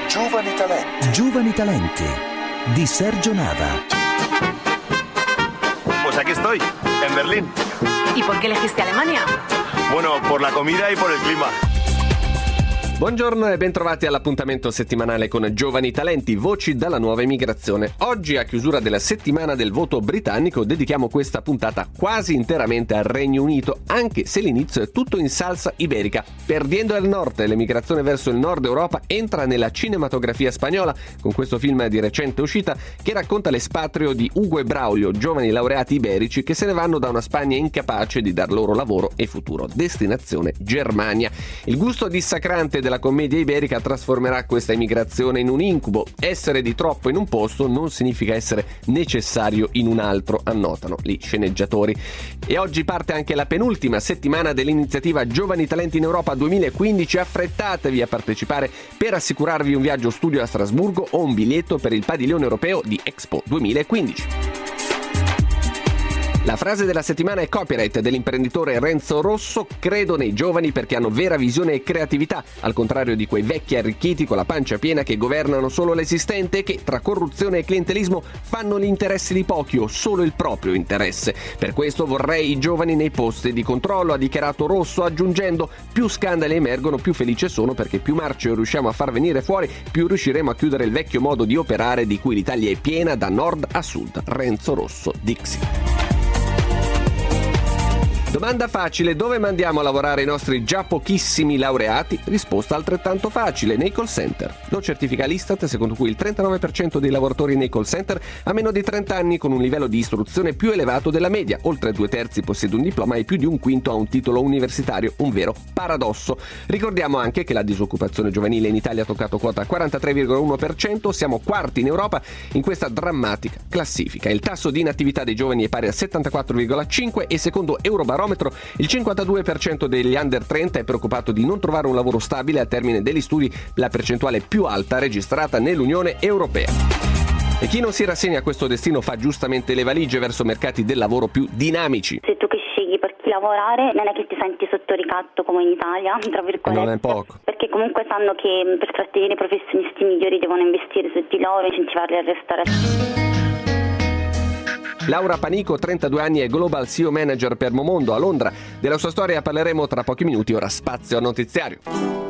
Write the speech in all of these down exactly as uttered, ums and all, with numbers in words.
Giovani Talenti. Giovani Talenti di Sergio Nava. Pues aquí estoy, en Berlín. ¿Y por qué elegiste Alemania? Bueno, por la comida y por el clima. Buongiorno e bentrovati all'appuntamento settimanale con Giovani Talenti, voci dalla nuova emigrazione. Oggi, a chiusura della settimana del voto britannico, dedichiamo questa puntata quasi interamente al Regno Unito, anche se l'inizio è tutto in salsa iberica. Perdiendo il nord, l'emigrazione verso il nord Europa entra nella cinematografia spagnola con questo film di recente uscita che racconta l'espatrio di Hugo e Braulio, giovani laureati iberici che se ne vanno da una Spagna incapace di dar loro lavoro e futuro. Destinazione Germania. Il gusto dissacrante della commedia iberica trasformerà questa emigrazione in un incubo. Essere di troppo in un posto non significa essere necessario in un altro, annotano gli sceneggiatori. E oggi parte anche la penultima settimana dell'iniziativa Giovani Talenti in Europa duemilaquindici. Affrettatevi a partecipare per assicurarvi un viaggio studio a Strasburgo o un biglietto per il padiglione europeo di Expo duemilaquindici. La frase della settimana è copyright dell'imprenditore Renzo Rosso: credo nei giovani perché hanno vera visione e creatività, al contrario di quei vecchi arricchiti con la pancia piena che governano solo l'esistente e che tra corruzione e clientelismo fanno gli interessi di pochi o solo il proprio interesse. Per questo vorrei i giovani nei posti di controllo, ha dichiarato Rosso, aggiungendo: più scandali emergono più felice sono perché più marce riusciamo a far venire fuori, più riusciremo a chiudere il vecchio modo di operare di cui l'Italia è piena da nord a sud. Renzo Rosso, Dixi. Domanda facile: dove mandiamo a lavorare i nostri già pochissimi laureati? Risposta altrettanto facile: nei call center. Lo certifica l'Istat, secondo cui il trentanove per cento dei lavoratori nei call center ha meno di trenta anni con un livello di istruzione più elevato della media. Oltre due terzi possiede un diploma e più di un quinto ha un titolo universitario, un vero paradosso. Ricordiamo anche che la disoccupazione giovanile in Italia ha toccato quota quarantatré virgola uno per cento, siamo quarti in Europa in questa drammatica classifica. Il tasso di inattività dei giovani è pari a settantaquattro virgola cinque e secondo Eurobarometro il cinquantadue per cento degli under trenta è preoccupato di non trovare un lavoro stabile al termine degli studi, la percentuale più alta registrata nell'Unione Europea. E chi non si rassegna a questo destino fa giustamente le valigie verso mercati del lavoro più dinamici. Se tu che scegli per chi lavorare non è che ti senti sotto ricatto come in Italia, tra virgolette. Non è poco. Perché comunque sanno che per trattenere i professionisti migliori devono investire su di loro e incentivarli a restare. Laura Panico, trentadue anni, è Global C E O Manager per Momondo a Londra. Della sua storia parleremo tra pochi minuti, ora spazio al notiziario.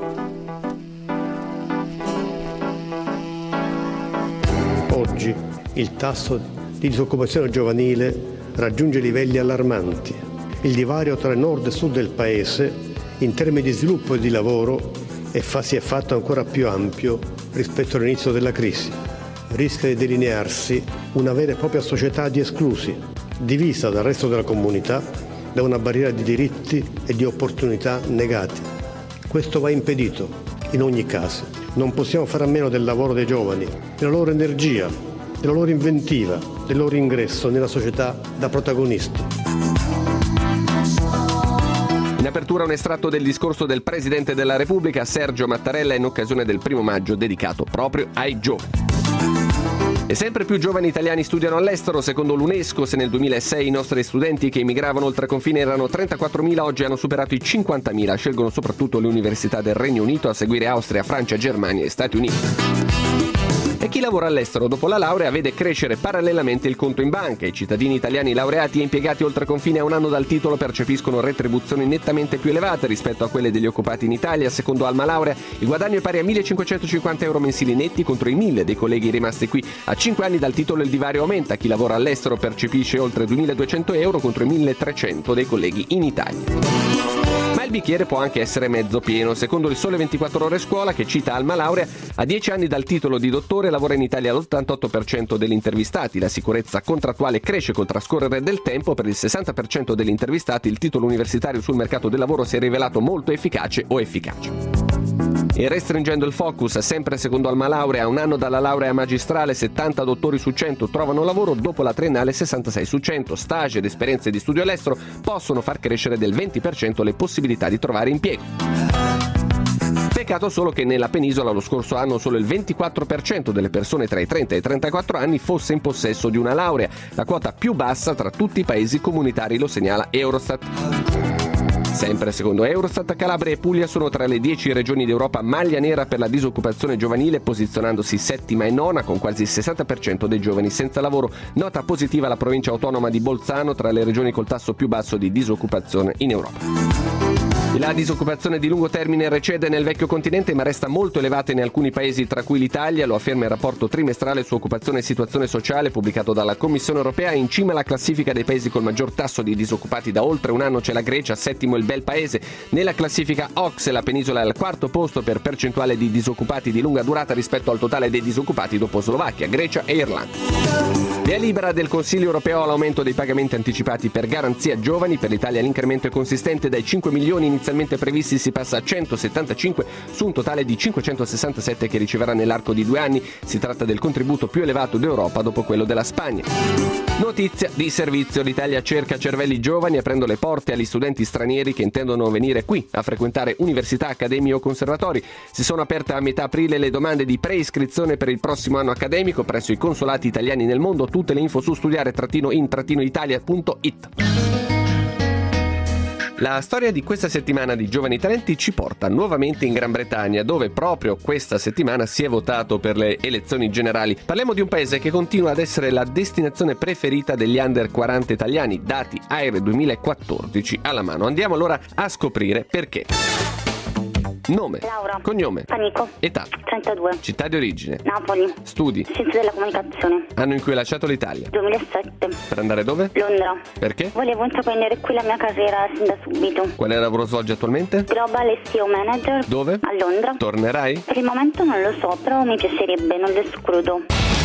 Oggi il tasso di disoccupazione giovanile raggiunge livelli allarmanti. Il divario tra nord e sud del paese, in termini di sviluppo e di lavoro, è fa- si è fatto ancora più ampio rispetto all'inizio della crisi. Rischia di delinearsi una vera e propria società di esclusi, divisa dal resto della comunità da una barriera di diritti e di opportunità negati. Questo va impedito in ogni caso. Non possiamo fare a meno del lavoro dei giovani, della loro energia, della loro inventiva, del loro ingresso nella società da protagonisti. In apertura un estratto del discorso del Presidente della Repubblica Sergio Mattarella in occasione del primo maggio dedicato proprio ai giovani. E sempre più giovani italiani studiano all'estero. Secondo l'UNESCO, se nel duemilasei i nostri studenti che emigravano oltre confine erano trentaquattromila, oggi hanno superato i cinquantamila. Scelgono soprattutto le università del Regno Unito, a seguire Austria, Francia, Germania e Stati Uniti. E chi lavora all'estero dopo la laurea vede crescere parallelamente il conto in banca. I cittadini italiani laureati e impiegati oltre confine a un anno dal titolo percepiscono retribuzioni nettamente più elevate rispetto a quelle degli occupati in Italia. Secondo Alma Laurea, il guadagno è pari a millecinquecentocinquanta euro mensili netti contro i mille dei colleghi rimasti qui. A cinque anni dal titolo il divario aumenta. Chi lavora all'estero percepisce oltre duemiladuecento euro contro i milletrecento dei colleghi in Italia. Ma il bicchiere può anche essere mezzo pieno. Secondo il Sole ventiquattro Ore Scuola, che cita Alma Laurea, a dieci anni dal titolo di dottore lavora in Italia l'ottantotto per cento degli intervistati. La sicurezza contrattuale cresce col trascorrere del tempo. Per il sessanta per cento degli intervistati il titolo universitario sul mercato del lavoro si è rivelato molto efficace o efficace. E restringendo il focus, sempre secondo Alma Laurea, a un anno dalla laurea magistrale settanta dottori su cento trovano lavoro, dopo la triennale sessantasei su cento. Stage ed esperienze di studio all'estero possono far crescere del venti per cento le possibilità di trovare impiego. Peccato solo che nella penisola lo scorso anno solo il ventiquattro per cento delle persone tra i trenta e i trentaquattro anni fosse in possesso di una laurea, la quota più bassa tra tutti i paesi comunitari, lo segnala Eurostat. Sempre secondo Eurostat, Calabria e Puglia sono tra le dieci regioni d'Europa maglia nera per la disoccupazione giovanile, posizionandosi settima e nona con quasi il sessanta per cento dei giovani senza lavoro. Nota positiva la provincia autonoma di Bolzano, tra le regioni col tasso più basso di disoccupazione in Europa. La disoccupazione di lungo termine recede nel vecchio continente, ma resta molto elevata in alcuni paesi, tra cui l'Italia. Lo afferma il rapporto trimestrale su occupazione e situazione sociale pubblicato dalla Commissione europea. In cima alla classifica dei paesi col maggior tasso di disoccupati da oltre un anno c'è la Grecia, settimo il bel paese. Nella classifica O C S E la penisola è al quarto posto per percentuale di disoccupati di lunga durata rispetto al totale dei disoccupati dopo Slovacchia, Grecia e Irlanda. Via libera del Consiglio europeo all'aumento dei pagamenti anticipati per garanzia giovani. Per l'Italia l'incremento è consistente, dai cinque milioni inizialmente previsti si passa a centosettantacinque su un totale di cinquecentosessantasette che riceverà nell'arco di due anni. Si tratta del contributo più elevato d'Europa dopo quello della Spagna. Notizia di servizio: l'Italia cerca cervelli giovani aprendo le porte agli studenti stranieri che intendono venire qui a frequentare università, accademie o conservatori. Si sono aperte a metà aprile le domande di preiscrizione per il prossimo anno accademico presso i consolati italiani nel mondo. Tutte le info su studiare-in-italia punto it. La storia di questa settimana di Giovani Talenti ci porta nuovamente in Gran Bretagna, dove proprio questa settimana si è votato per le elezioni generali. Parliamo di un paese che continua ad essere la destinazione preferita degli under quaranta italiani, dati AIRE duemilaquattordici alla mano. Andiamo allora a scoprire perché. Nome, Laura, cognome, Panico, età, trentadue, città di origine, Napoli, studi, scienze della comunicazione, anno in cui hai lasciato l'Italia. duemilasette, Per andare dove? Londra. Perché? Volevo intraprendere qui la mia carriera sin da subito. Quale lavoro svolgi attualmente? Global S E O Manager. Dove? A Londra. Tornerai? Per il momento non lo so, però mi piacerebbe, non lo escludo.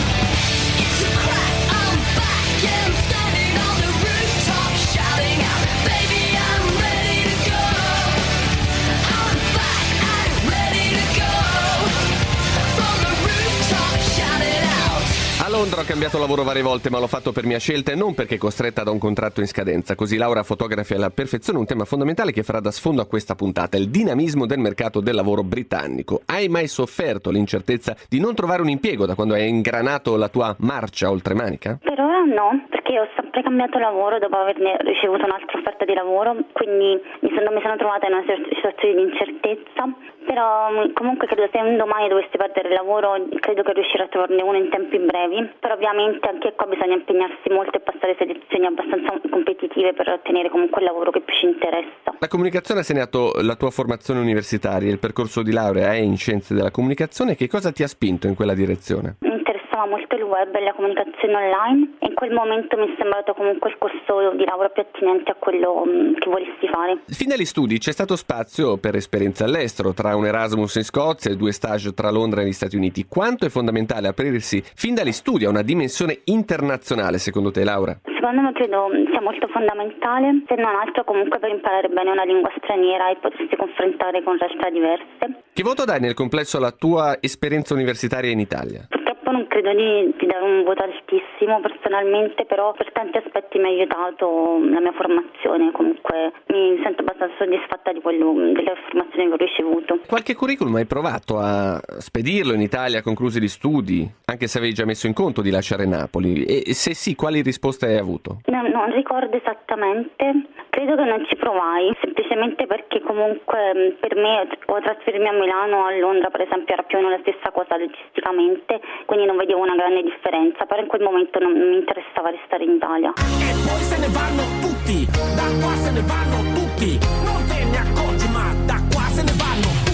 A Londra ho cambiato lavoro varie volte, ma l'ho fatto per mia scelta e non perché costretta da un contratto in scadenza. Così Laura fotografi alla perfezione un tema fondamentale che farà da sfondo a questa puntata: il dinamismo del mercato del lavoro britannico. Hai mai sofferto l'incertezza di non trovare un impiego da quando hai ingranato la tua marcia oltremanica? Per ora no, perché ho sempre cambiato lavoro dopo averne ricevuto un'altra offerta di lavoro, quindi mi sono, mi sono trovata in una situazione di incertezza. Però comunque credo se un domani dovessi perdere il lavoro, credo che riuscirò a trovarne uno in tempi brevi. Però ovviamente anche qua bisogna impegnarsi molto e passare selezioni abbastanza competitive per ottenere comunque il lavoro che più ci interessa. La comunicazione ha segnato la tua formazione universitaria, il percorso di laurea è in scienze della comunicazione. Che cosa ti ha spinto in quella direzione? Mi interessava molto il web e la comunicazione online e in quel momento mi è sembrato comunque il corso di laurea più attinente a quello che volessi fare. Fin dagli studi c'è stato spazio per esperienze all'estero, tra un Erasmus in Scozia e due stage tra Londra e gli Stati Uniti. Quanto è fondamentale aprirsi fin dagli studi a una dimensione internazionale, secondo te, Laura? Secondo me credo sia molto fondamentale, se non altro comunque per imparare bene una lingua straniera e potersi confrontare con realtà diverse. Che voto dai nel complesso alla tua esperienza universitaria in Italia? Purtroppo non credo di, di dare un voto altissimo personalmente, però per tanti aspetti mi ha aiutato la mia formazione. Comunque mi sento abbastanza soddisfatta di quello, delle formazioni che ho ricevuto. Qualche curriculum hai provato a spedirlo in Italia conclusi gli studi, anche se avevi già messo in conto di lasciare Napoli? E se sì, quali risposte hai avuto? No, non ricordo esattamente, credo che non ci provai, semplicemente perché comunque per me o trasferirmi a Milano o a Londra per esempio era più o meno la stessa cosa logisticamente, quindi non vedevo una grande differenza, però in quel momento non mi interessava restare in Italia. E poi se ne vanno tutti, da qua se ne vanno tutti, non te ne accorgi ma da qua se ne vanno tutti.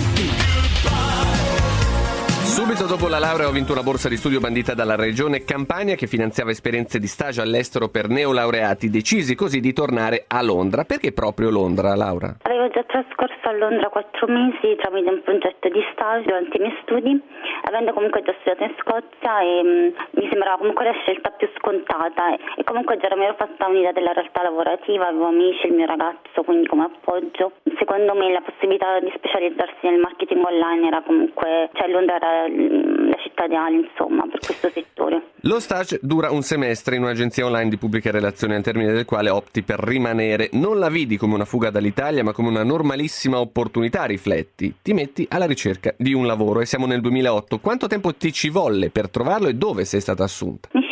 Subito dopo la laurea ho vinto una borsa di studio bandita dalla regione Campania che finanziava esperienze di stage all'estero per neolaureati, decisi così di tornare a Londra. Perché proprio Londra, Laura? Avevo già trascorso a Londra quattro mesi tramite un progetto di stage durante i miei studi, avendo comunque già studiato in Scozia e mh, mi sembrava comunque la scelta più scontata e, e comunque già mi ero fatta un'idea della realtà lavorativa, avevo amici, il mio ragazzo quindi come appoggio. Secondo me la possibilità di specializzarsi nel marketing online era comunque, cioè Londra era la città ideale insomma per questo settore. Lo stage dura un semestre in un'agenzia online di pubbliche relazioni, al termine del quale opti per rimanere. Non la vidi come una fuga dall'Italia ma come una normalissima opportunità, rifletti. Ti metti alla ricerca di un lavoro e siamo nel duemilaotto. Quanto tempo ti ci volle per trovarlo e dove sei stata assunta? Mi ci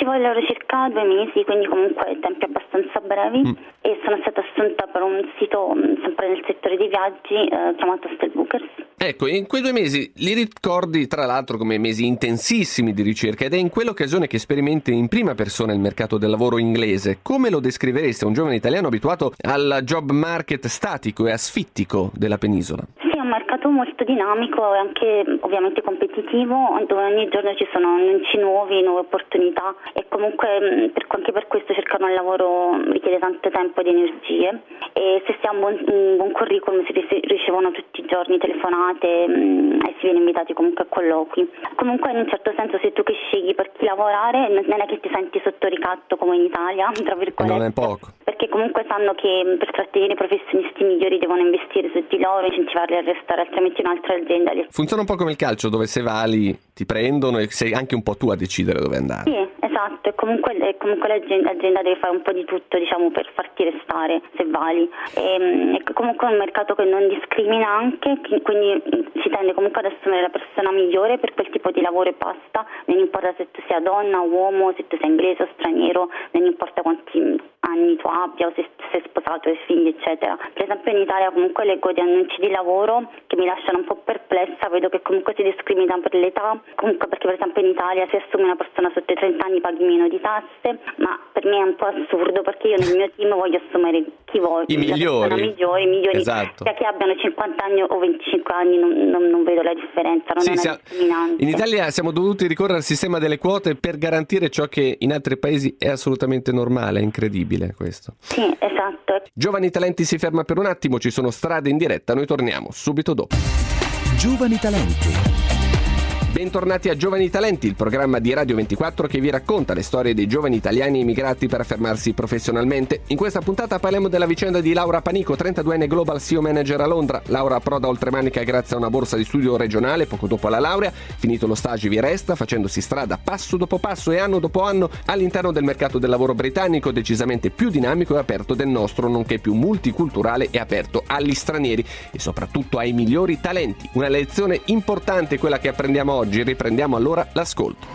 vogliono circa due mesi, quindi comunque tempi abbastanza brevi, mm. e sono stata assunta per un sito sempre nel settore dei viaggi eh, chiamato Hostelbookers. Ecco, in quei due mesi li ricordi tra l'altro come mesi intensissimi di ricerca, ed è in quell'occasione che sperimenti in prima persona il mercato del lavoro inglese. Come lo descrivereste a un giovane italiano abituato al job market statico e asfittico della penisola? È un mercato molto dinamico e anche ovviamente competitivo, dove ogni giorno ci sono annunci nuovi, nuove opportunità, e comunque per, anche per questo cercare un lavoro richiede tanto tempo ed energie, e se si ha un buon, un buon curriculum si ricevono tutti i giorni telefonate mh, e si viene invitati comunque a colloqui. Comunque in un certo senso se tu che scegli per chi lavorare non è che ti senti sotto ricatto come in Italia, tra virgolette. Non è poco. Perché comunque sanno che per trattenere i professionisti migliori devono investire su di loro, incentivarli a restare, altrimenti un'altra azienda li... Funziona un po' come il calcio, dove se vali ti prendono e sei anche un po' tu a decidere dove andare. Sì, esatto, e comunque, e comunque l'azienda, l'azienda deve fare un po' di tutto, diciamo, per farti restare se vali. E, e comunque è un mercato che non discrimina anche, quindi si tende comunque ad assumere la persona migliore per quel tipo di lavoro e basta, non importa se tu sia donna o uomo, se tu sei inglese o straniero, non importa quanti anni tu abbia o se sei sposato, hai figli, eccetera. Per esempio in Italia comunque leggo di annunci di lavoro che mi lasciano un po' perplessa, vedo che comunque si discrimina per l'età, comunque perché per esempio in Italia se assumi una persona sotto i trenta anni paghi meno di tasse, ma per me è un po' assurdo perché io nel mio team voglio assumere chi voglio, i migliori, migliori, i migliori, esatto. Sia che abbiano cinquanta anni o venticinque anni non, non, non vedo la differenza, non sì, è sia... discriminante. In Italia siamo dovuti ricorrere al sistema delle quote per garantire ciò che in altri paesi è assolutamente normale, è incredibile questo. Sì, esatto. Giovani Talenti si ferma per un attimo, ci sono strade in diretta, noi torniamo subito dopo. Giovani Talenti. Bentornati a Giovani Talenti, il programma di Radio ventiquattro che vi racconta le storie dei giovani italiani emigrati per affermarsi professionalmente. In questa puntata parliamo della vicenda di Laura Panico, trentaduenne Global S E O Manager a Londra. Laura approda oltremanica grazie a una borsa di studio regionale poco dopo la laurea. Finito lo stage vi resta, facendosi strada passo dopo passo e anno dopo anno all'interno del mercato del lavoro britannico, decisamente più dinamico e aperto del nostro, nonché più multiculturale e aperto agli stranieri e soprattutto ai migliori talenti. Una lezione importante quella che apprendiamo oggi. Oggi riprendiamo allora l'ascolto.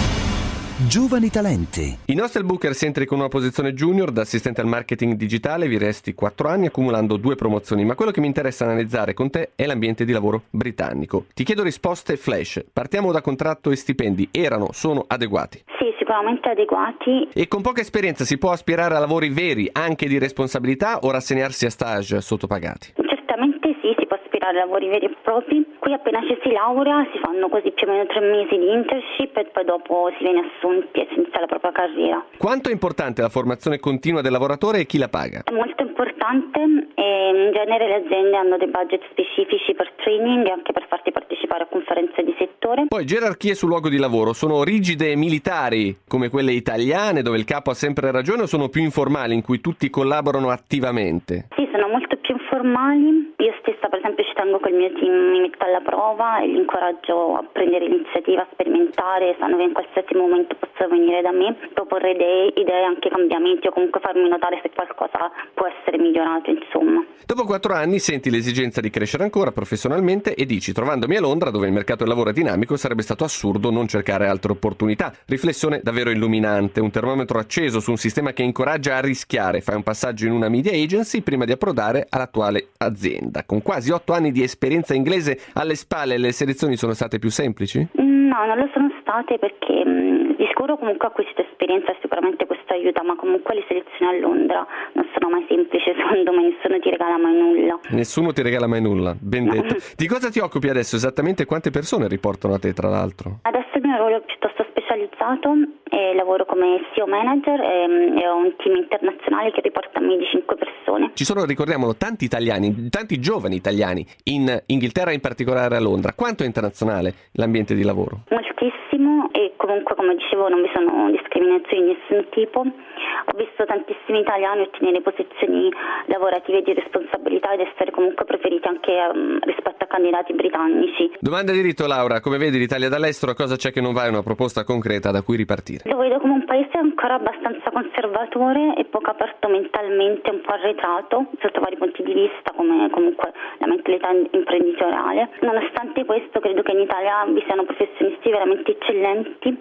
Giovani Talenti. In Hostelbookers entri con una posizione junior da assistente al marketing digitale, vi resti quattro anni accumulando due promozioni, ma quello che mi interessa analizzare con te è l'ambiente di lavoro britannico. Ti chiedo risposte flash. Partiamo da contratto e stipendi. Erano, sono adeguati? Sì, sicuramente adeguati. E con poca esperienza si può aspirare a lavori veri, anche di responsabilità, o rassegnarsi a stage sottopagati? Certamente sì, si può aspirare a lavori veri e propri. Qui appena ci si laurea si fanno così più o meno tre mesi di internship e poi dopo si viene assunti e si inizia la propria carriera. Quanto è importante la formazione continua del lavoratore e chi la paga? È molto importante e in genere le aziende hanno dei budget specifici per training e anche per farti partecipare a conferenze di settore. Poi gerarchie sul luogo di lavoro sono rigide e militari come quelle italiane dove il capo ha sempre ragione, o sono più informali in cui tutti collaborano attivamente? Sì, sono molto più informali. Io stessa per esempio ci tengo che il mio team mi metta alla prova e li incoraggio a prendere l'iniziativa, a sperimentare, sanno che in qualsiasi momento possono venire da me, proporre idee, idee anche cambiamenti o comunque farmi notare se qualcosa può essere migliorato, insomma. Dopo quattro anni senti l'esigenza di crescere ancora professionalmente e dici: trovandomi a Londra dove il mercato del lavoro è dinamico sarebbe stato assurdo non cercare altre opportunità. Riflessione davvero illuminante, un termometro acceso su un sistema che incoraggia a rischiare. Fai un passaggio in una media agency prima di approdare all'attuale azienda. Con quasi otto anni di esperienza inglese alle spalle, le selezioni sono state più semplici? No, non lo sono state perché mh, di sicuro comunque ho acquisito esperienza e sicuramente questo aiuta, ma comunque le selezioni a Londra non sono mai semplici, secondo me nessuno ti regala mai nulla. Nessuno ti regala mai nulla, ben no. detto. Di cosa ti occupi adesso esattamente? Quante persone riportano a te, tra l'altro? Adesso il mio ruolo è piuttosto specializzato e lavoro come S E O manager e, e ho un team internazionale che riporta a me di cinque persone. Ci sono, ricordiamolo, tanti italiani, tanti giovani italiani in Inghilterra, in particolare a Londra. Quanto è internazionale l'ambiente di lavoro? Moltissimo, e comunque come dicevo non vi sono discriminazioni di nessun tipo. Ho visto tantissimi italiani ottenere posizioni lavorative di responsabilità ed essere comunque preferiti anche um, rispetto a candidati britannici. Domanda di rito, Laura, come vedi l'Italia dall'estero, cosa c'è che non va? È una proposta concreta da cui ripartire? Lo vedo come un paese ancora abbastanza conservatore e poco aperto mentalmente, un po' arretrato sotto vari punti di vista, come comunque la mentalità imprenditoriale. Nonostante questo credo che in Italia vi siano professionisti veramente eccellenti e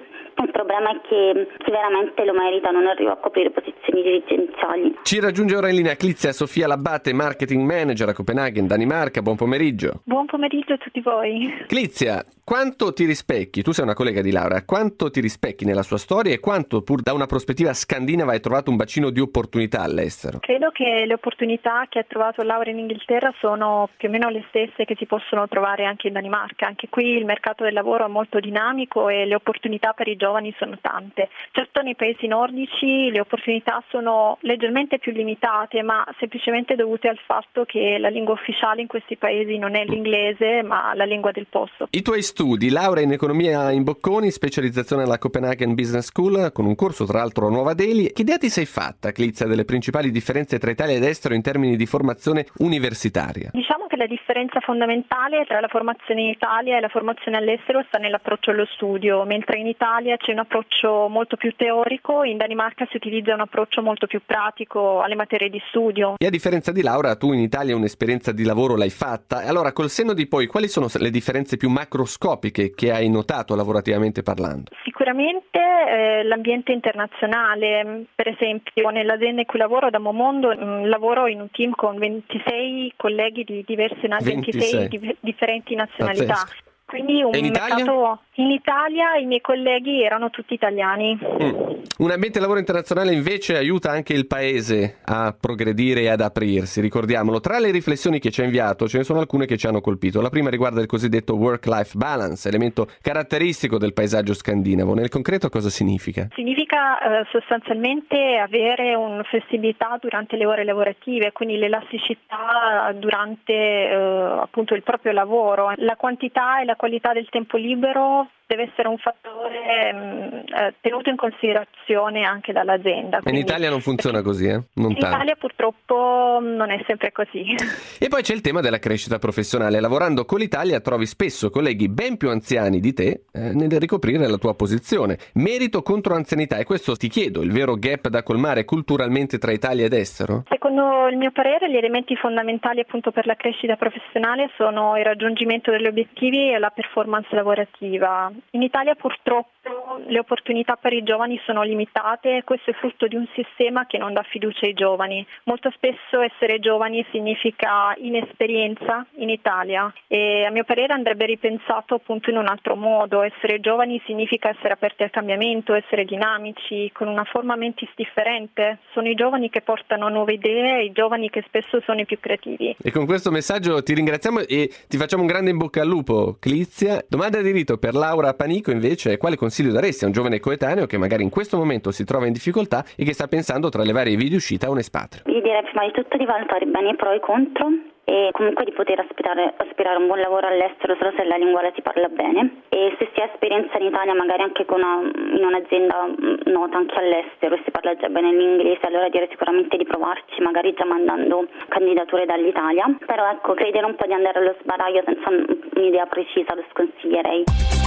Il problema è che chi veramente lo merita non arriva a coprire posizioni dirigenziali. Ci raggiunge ora in linea Clizia Sofia Labbate, marketing manager a Copenaghen, Danimarca. Buon pomeriggio. Buon pomeriggio a tutti voi. Clizia, quanto ti rispecchi? Tu sei una collega di Laura, quanto ti rispecchi nella sua storia e quanto, pur da una prospettiva scandinava, hai trovato un bacino di opportunità all'estero? Credo che le opportunità che ha trovato Laura in Inghilterra sono più o meno le stesse che si possono trovare anche in Danimarca. Anche qui il mercato del lavoro è molto dinamico e le opportunità per i giovani sono tante. Certo, nei paesi nordici le opportunità sono leggermente più limitate, ma semplicemente dovute al fatto che la lingua ufficiale in questi paesi non è l'inglese, ma la lingua del posto. I tuoi studi, laurea in economia in Bocconi, specializzazione alla Copenaghen Business School, con un corso tra l'altro a Nuova Delhi. Che idea ti sei fatta, Clizia, delle principali differenze tra Italia ed estero in termini di formazione universitaria? Diciamo che la differenza fondamentale tra la formazione in Italia e la formazione all'estero sta nell'approccio allo studio. Mentre in Italia c'è un approccio molto più teorico, in Danimarca si utilizza un approccio molto più pratico alle materie di studio. E a differenza di Laura, tu in Italia un'esperienza di lavoro l'hai fatta. Allora, col senno di poi, quali sono le differenze più macroscopiche che hai notato lavorativamente parlando? Sicuramente eh, l'ambiente internazionale. Per esempio, nell'azienda in cui lavoro da Momondo, mh, lavoro in un team con ventisei colleghi di diverse na- ventisei di- differenti nazionalità. Pazzesco. Quindi un in Italia? mercato in Italia i miei colleghi erano tutti italiani. Mm. Un ambiente lavoro internazionale invece aiuta anche il paese a progredire e ad aprirsi, ricordiamolo. Tra le riflessioni che ci ha inviato ce ne sono alcune che ci hanno colpito. La prima riguarda il cosiddetto work-life balance, elemento caratteristico del paesaggio scandinavo. Nel concreto cosa significa? Significa eh, sostanzialmente avere una flessibilità durante le ore lavorative, quindi l'elasticità durante eh, appunto il proprio lavoro. La quantità e la qualità del tempo libero deve essere un fattore mh, eh, tenuto in considerazione anche dall'azienda. Quindi, in Italia non funziona così, eh? Non in tanto. Italia purtroppo non è sempre così. E poi c'è il tema della crescita professionale. Lavorando con l'Italia trovi spesso colleghi ben più anziani di te eh, nel ricoprire la tua posizione. Merito contro anzianità, e questo ti chiedo, il vero gap da colmare culturalmente tra Italia ed estero? Secondo il mio parere gli elementi fondamentali appunto per la crescita professionale sono il raggiungimento degli obiettivi e la performance lavorativa. In Italia purtroppo le opportunità per i giovani sono limitate e questo è frutto di un sistema che non dà fiducia ai giovani. Molto spesso essere giovani significa inesperienza in Italia e a mio parere andrebbe ripensato appunto in un altro modo. Essere giovani significa essere aperti al cambiamento, essere dinamici, con una forma mentis differente. Sono i giovani che portano nuove idee e i giovani che spesso sono i più creativi. E con questo messaggio ti ringraziamo e ti facciamo un grande in bocca al lupo, Clizia. Domanda di rito per Laura Panico invece: quale consiglio daresti a un giovane coetaneo che magari in questo momento si trova in difficoltà e che sta pensando tra le varie vie di uscita a un espatrio? Io direi prima di tutto di valutare bene i pro e i contro e comunque di poter aspirare, aspirare a un buon lavoro all'estero solo se la lingua la si parla bene, e se si ha esperienza in Italia magari anche con una, in un'azienda nota anche all'estero e si parla già bene l'inglese, allora direi sicuramente di provarci, magari già mandando candidature dall'Italia. Però ecco, credere un po' di andare allo sbaraglio senza un'idea precisa lo sconsiglierei.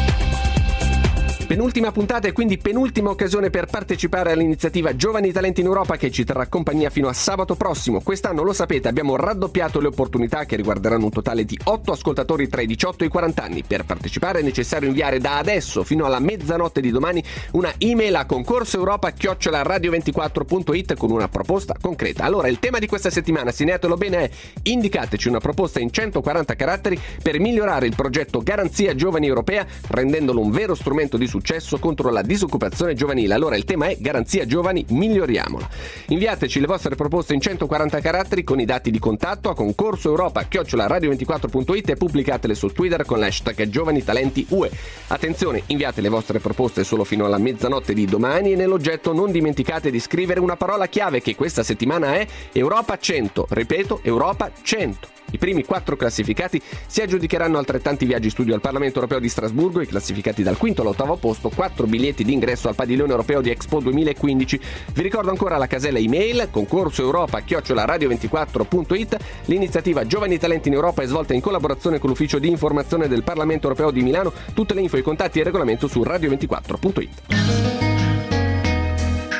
Penultima puntata e quindi penultima occasione per partecipare all'iniziativa Giovani Talenti in Europa, che ci terrà compagnia fino a sabato prossimo. Quest'anno, lo sapete, abbiamo raddoppiato le opportunità che riguarderanno un totale di otto ascoltatori tra i diciotto e i quaranta anni. Per partecipare è necessario inviare da adesso fino alla mezzanotte di domani una email a concorso europa chiocciola radio ventiquattro punto it con una proposta concreta. Allora, il tema di questa settimana, segnatelo bene, è: indicateci una proposta in centoquaranta caratteri per migliorare il progetto Garanzia Giovani Europea, rendendolo un vero strumento di successo contro la disoccupazione giovanile. Allora il tema è Garanzia Giovani, miglioriamola. Inviateci le vostre proposte in centoquaranta caratteri con i dati di contatto a concorso europa chiocciola radio ventiquattro punto it e pubblicatele su Twitter con l'hashtag Giovani Talenti U E. Attenzione, inviate le vostre proposte solo fino alla mezzanotte di domani e nell'oggetto non dimenticate di scrivere una parola chiave che questa settimana è Europa cento. Ripeto, Europa cento. I primi quattro classificati si aggiudicheranno altrettanti viaggi studio al Parlamento Europeo di Strasburgo, i classificati dal quinto all'ottavo posto quattro biglietti d'ingresso al padiglione europeo di Expo duemilaquindici. Vi ricordo ancora la casella email concorso europa chiocciola radio ventiquattro punto it. L'iniziativa Giovani Talenti in Europa è svolta in collaborazione con l'ufficio di informazione del Parlamento Europeo di Milano. Tutte le info, i contatti e il regolamento su radio ventiquattro punto it.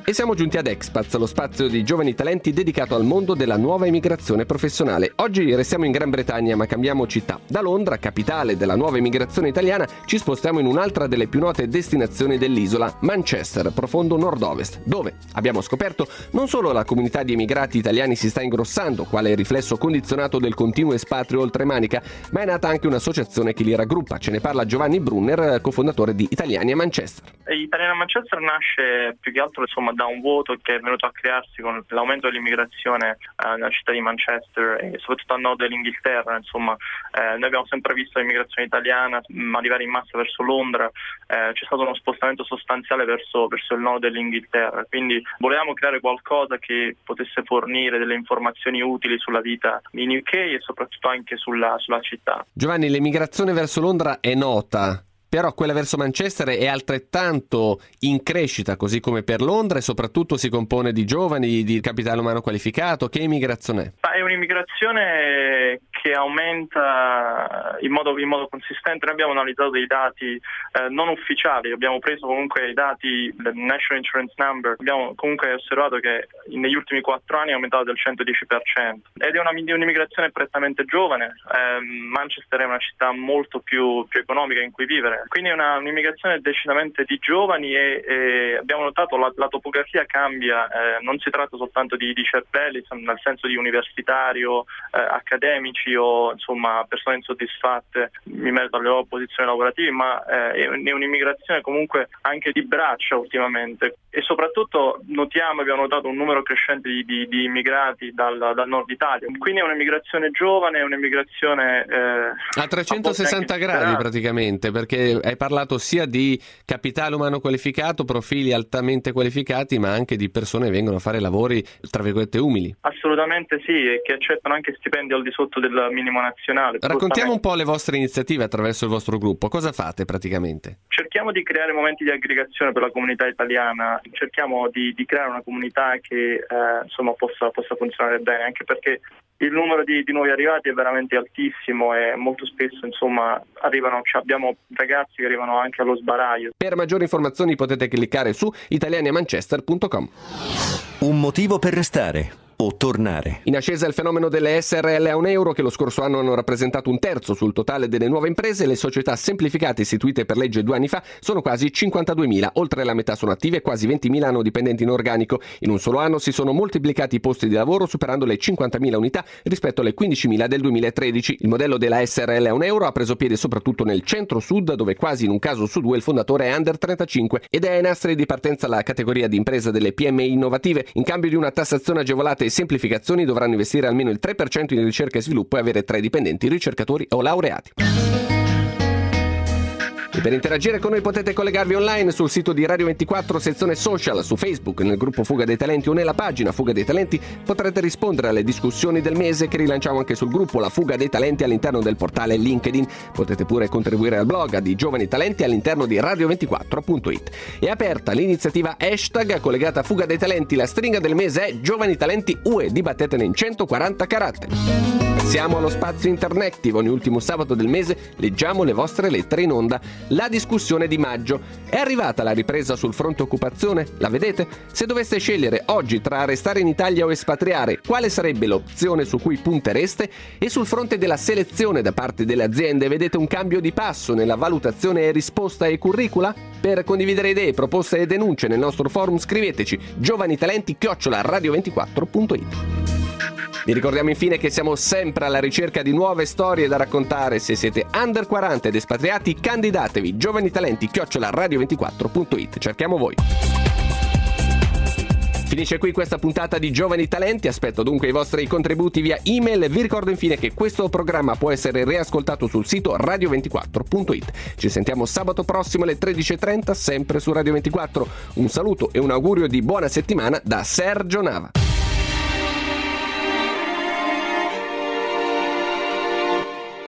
E siamo giunti ad Expats, lo spazio di giovani talenti dedicato al mondo della nuova immigrazione professionale. Oggi restiamo in Gran Bretagna, ma cambiamo città. Da Londra, capitale della nuova immigrazione italiana, ci spostiamo in un'altra delle più note destinazioni dell'isola, Manchester, profondo nord-ovest, dove abbiamo scoperto non solo la comunità di emigrati italiani si sta ingrossando, quale riflesso condizionato del continuo espatrio oltremanica, ma è nata anche un'associazione che li raggruppa. Ce ne parla Giovanni Brunner, cofondatore di Italiani a Manchester. Italiani a Manchester nasce più che altro insomma da un vuoto che è venuto a crearsi con l'aumento dell'immigrazione eh, nella città di Manchester e soprattutto a nord dell'Inghilterra. Insomma, eh, noi abbiamo sempre visto l'immigrazione italiana arrivare in massa verso Londra, eh, c'è stato uno spostamento sostanziale verso, verso il nord dell'Inghilterra, quindi volevamo creare qualcosa che potesse fornire delle informazioni utili sulla vita in U K e soprattutto anche sulla, sulla città. Giovanni, l'emigrazione verso Londra è nota, però quella verso Manchester è altrettanto in crescita, così come per Londra, e soprattutto si compone di giovani, di capitale umano qualificato. Che immigrazione è? È un'immigrazione che aumenta in modo, in modo consistente. Noi abbiamo analizzato dei dati eh, non ufficiali, abbiamo preso comunque i dati del National Insurance Number, abbiamo comunque osservato che negli ultimi quattro anni è aumentato del centodieci per cento ed è una, un'immigrazione prettamente giovane. Eh, Manchester è una città molto più, più economica in cui vivere, quindi è una, un'immigrazione decisamente di giovani e, e abbiamo notato la, la topografia cambia, eh, non si tratta soltanto di, di cervelli, nel senso di universitario, eh, accademici o insomma persone insoddisfatte in merito alle loro posizioni lavorative, ma eh, è un'immigrazione comunque anche di braccia ultimamente e soprattutto notiamo, abbiamo notato un numero crescente di, di, di immigrati dal, dal nord Italia, quindi è un'immigrazione giovane, è un'immigrazione eh, a trecentosessanta gradi praticamente, perché hai parlato sia di capitale umano qualificato, profili altamente qualificati, ma anche di persone che vengono a fare lavori tra virgolette umili. Assolutamente sì, e che accettano anche stipendi al di sotto del minimo nazionale. Raccontiamo un po' le vostre iniziative attraverso il vostro gruppo. Cosa fate praticamente? Cerchiamo di creare momenti di aggregazione per la comunità italiana, cerchiamo di, di creare una comunità che eh, insomma possa, possa funzionare bene, anche perché il numero di, di nuovi arrivati è veramente altissimo e molto spesso insomma arrivano, cioè abbiamo ragazzi che arrivano anche allo sbaraglio. Per maggiori informazioni potete cliccare su italiani a manchester punto com. Un motivo per restare o tornare. In ascesa il fenomeno delle S R L a un euro, che lo scorso anno hanno rappresentato un terzo sul totale delle nuove imprese. Le società semplificate istituite per legge due anni fa sono quasi cinquantaduemila, oltre la metà sono attive e quasi ventimila hanno dipendenti in organico. In un solo anno si sono moltiplicati i posti di lavoro, superando le cinquantamila unità rispetto alle quindicimila del duemilatredici. Il modello della S R L a un euro ha preso piede soprattutto nel centro-sud, dove quasi in un caso su due il fondatore è under trentacinque, ed è ai nastri di partenza la categoria di impresa delle P M I innovative. In cambio di una tassazione agevolata e semplificazioni dovranno investire almeno il tre per cento in ricerca e sviluppo e avere tre dipendenti, ricercatori o laureati. E per interagire con noi potete collegarvi online sul sito di Radio ventiquattro, sezione social, su Facebook, nel gruppo Fuga dei Talenti o nella pagina Fuga dei Talenti. Potrete rispondere alle discussioni del mese che rilanciamo anche sul gruppo La Fuga dei Talenti all'interno del portale LinkedIn. Potete pure contribuire al blog di Giovani Talenti all'interno di radio ventiquattro punto it. È aperta l'iniziativa hashtag collegata a Fuga dei Talenti. La stringa del mese è Giovani Talenti U E, dibattetene in centoquaranta caratteri. Siamo allo spazio internettivo, ogni ultimo sabato del mese leggiamo le vostre lettere in onda. La discussione di maggio. È arrivata la ripresa sul fronte occupazione? La vedete? Se doveste scegliere oggi tra restare in Italia o espatriare, quale sarebbe l'opzione su cui puntereste? E sul fronte della selezione da parte delle aziende, vedete un cambio di passo nella valutazione e risposta ai curricula? Per condividere idee, proposte e denunce nel nostro forum scriveteci giovanitalenti chiocciola radio ventiquattro punto it. Vi ricordiamo infine che siamo sempre alla ricerca di nuove storie da raccontare. Se siete under quaranta ed espatriati, candidatevi giovanitalenti chiocciola radio ventiquattro punto it. Cerchiamo voi. Finisce qui questa puntata di Giovani Talenti, aspetto dunque i vostri contributi via email. Vi ricordo infine che questo programma può essere riascoltato sul sito radio ventiquattro punto it. Ci sentiamo sabato prossimo alle tredici e trenta, sempre su Radio ventiquattro. Un saluto e un augurio di buona settimana da Sergio Nava.